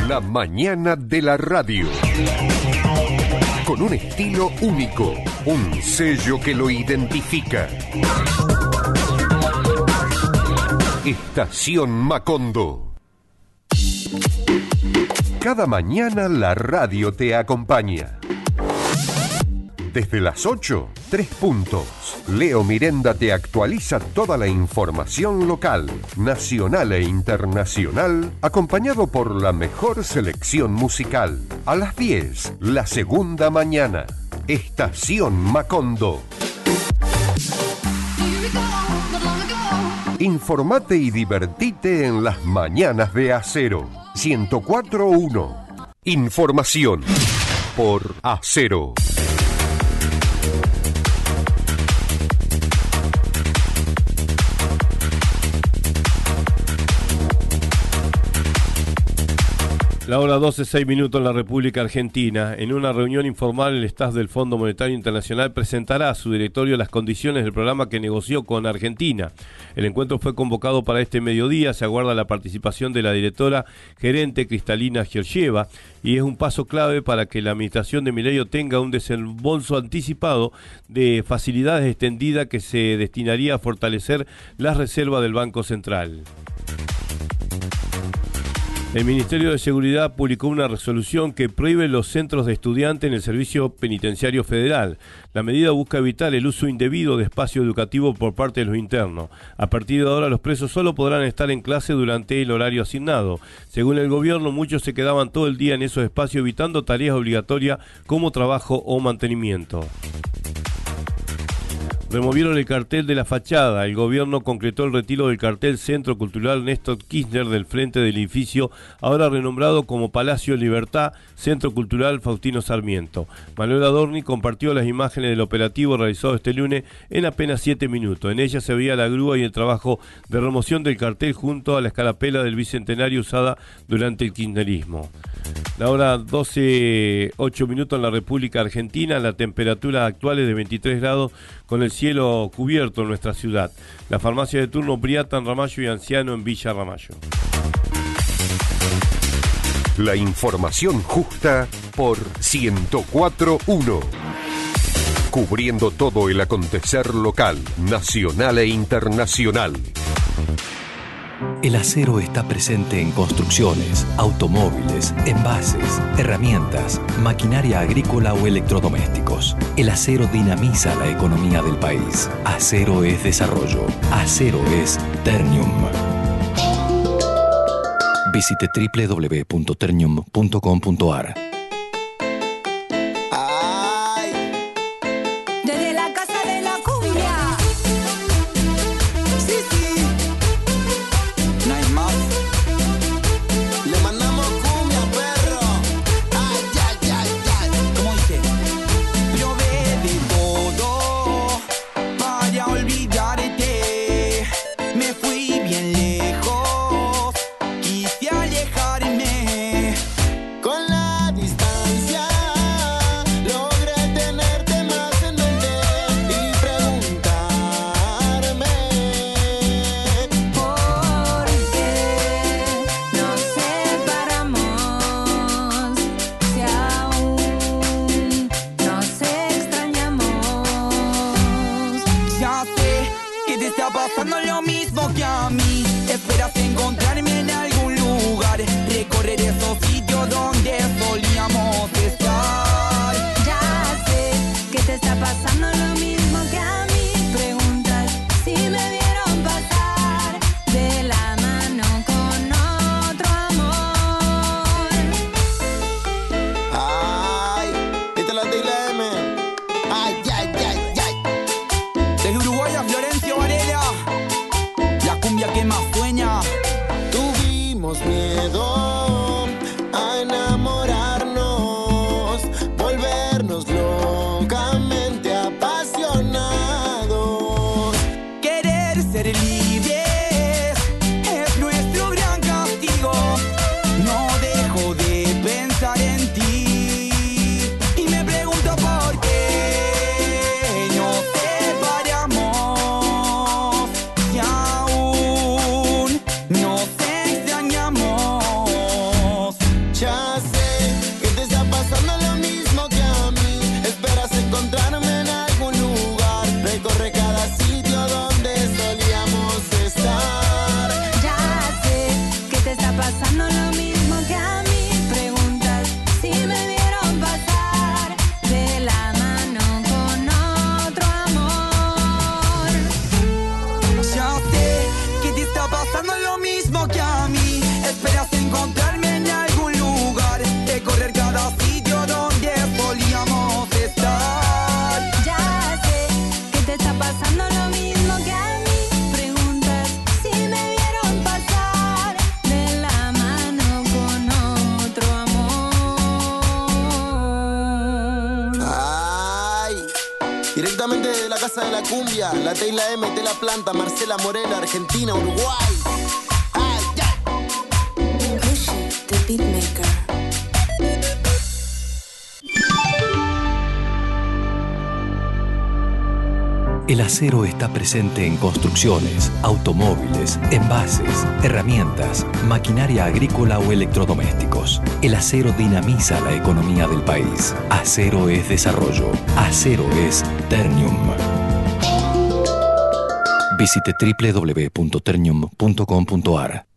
La mañana de la radio. Con un estilo único, un sello que lo identifica. Estación Macondo. Cada mañana la radio te acompaña. Desde las 8, 3 puntos. Leo Mirenda te actualiza toda la información local, nacional e internacional, acompañado por la mejor selección musical. A las 10, la segunda mañana. Estación Macondo. Informate y divertite en las mañanas de Acero. 104.1. Información por Acero. La hora 12, 6 minutos en la República Argentina. En una reunión informal, el staff del Fondo Monetario Internacional presentará a su directorio las condiciones del programa que negoció con Argentina. El encuentro fue convocado para este mediodía. Se aguarda la participación de la directora gerente Cristalina Georgieva y es un paso clave para que la administración de Milei tenga un desembolso anticipado de facilidades extendidas que se destinaría a fortalecer las reservas del Banco Central. El Ministerio de Seguridad publicó una resolución que prohíbe los centros de estudiantes en el Servicio Penitenciario Federal. La medida busca evitar el uso indebido de espacio educativo por parte de los internos. A partir de ahora, los presos solo podrán estar en clase durante el horario asignado. Según el gobierno, muchos se quedaban todo el día en esos espacios evitando tareas obligatorias como trabajo o mantenimiento. Removieron el cartel de la fachada. El gobierno concretó el retiro del cartel Centro Cultural Néstor Kirchner del frente del edificio, ahora renombrado como Palacio Libertad, Centro Cultural Faustino Sarmiento. Manuel Adorni compartió las imágenes del operativo realizado este lunes en apenas 7 minutos. En ella se veía la grúa y el trabajo de remoción del cartel junto a la escarapela del Bicentenario usada durante el kirchnerismo. La hora 12, 8 minutos en la República Argentina. La temperatura actual es de 23 grados con el cielo cubierto en nuestra ciudad. La farmacia de turno Briata en Ramallo y Anciano en Villa Ramallo. La información justa por 104.1. Cubriendo todo el acontecer local, nacional e internacional. El acero está presente en construcciones, automóviles, envases, herramientas, maquinaria agrícola o electrodomésticos. El acero dinamiza la economía del país. Acero es desarrollo. Acero es Ternium. Visite www.ternium.com.ar. Nos extrañamos. casa de la cumbia. La T y la M, te la planta. Marcela Morelo, Argentina, Uruguay. Ay, yeah. Push it, the beatmaker. El acero está presente en construcciones, automóviles, envases, herramientas, maquinaria agrícola o electrodomésticos. El acero dinamiza la economía del país. Acero es desarrollo. Acero es Ternium. Visite www.ternium.com.ar.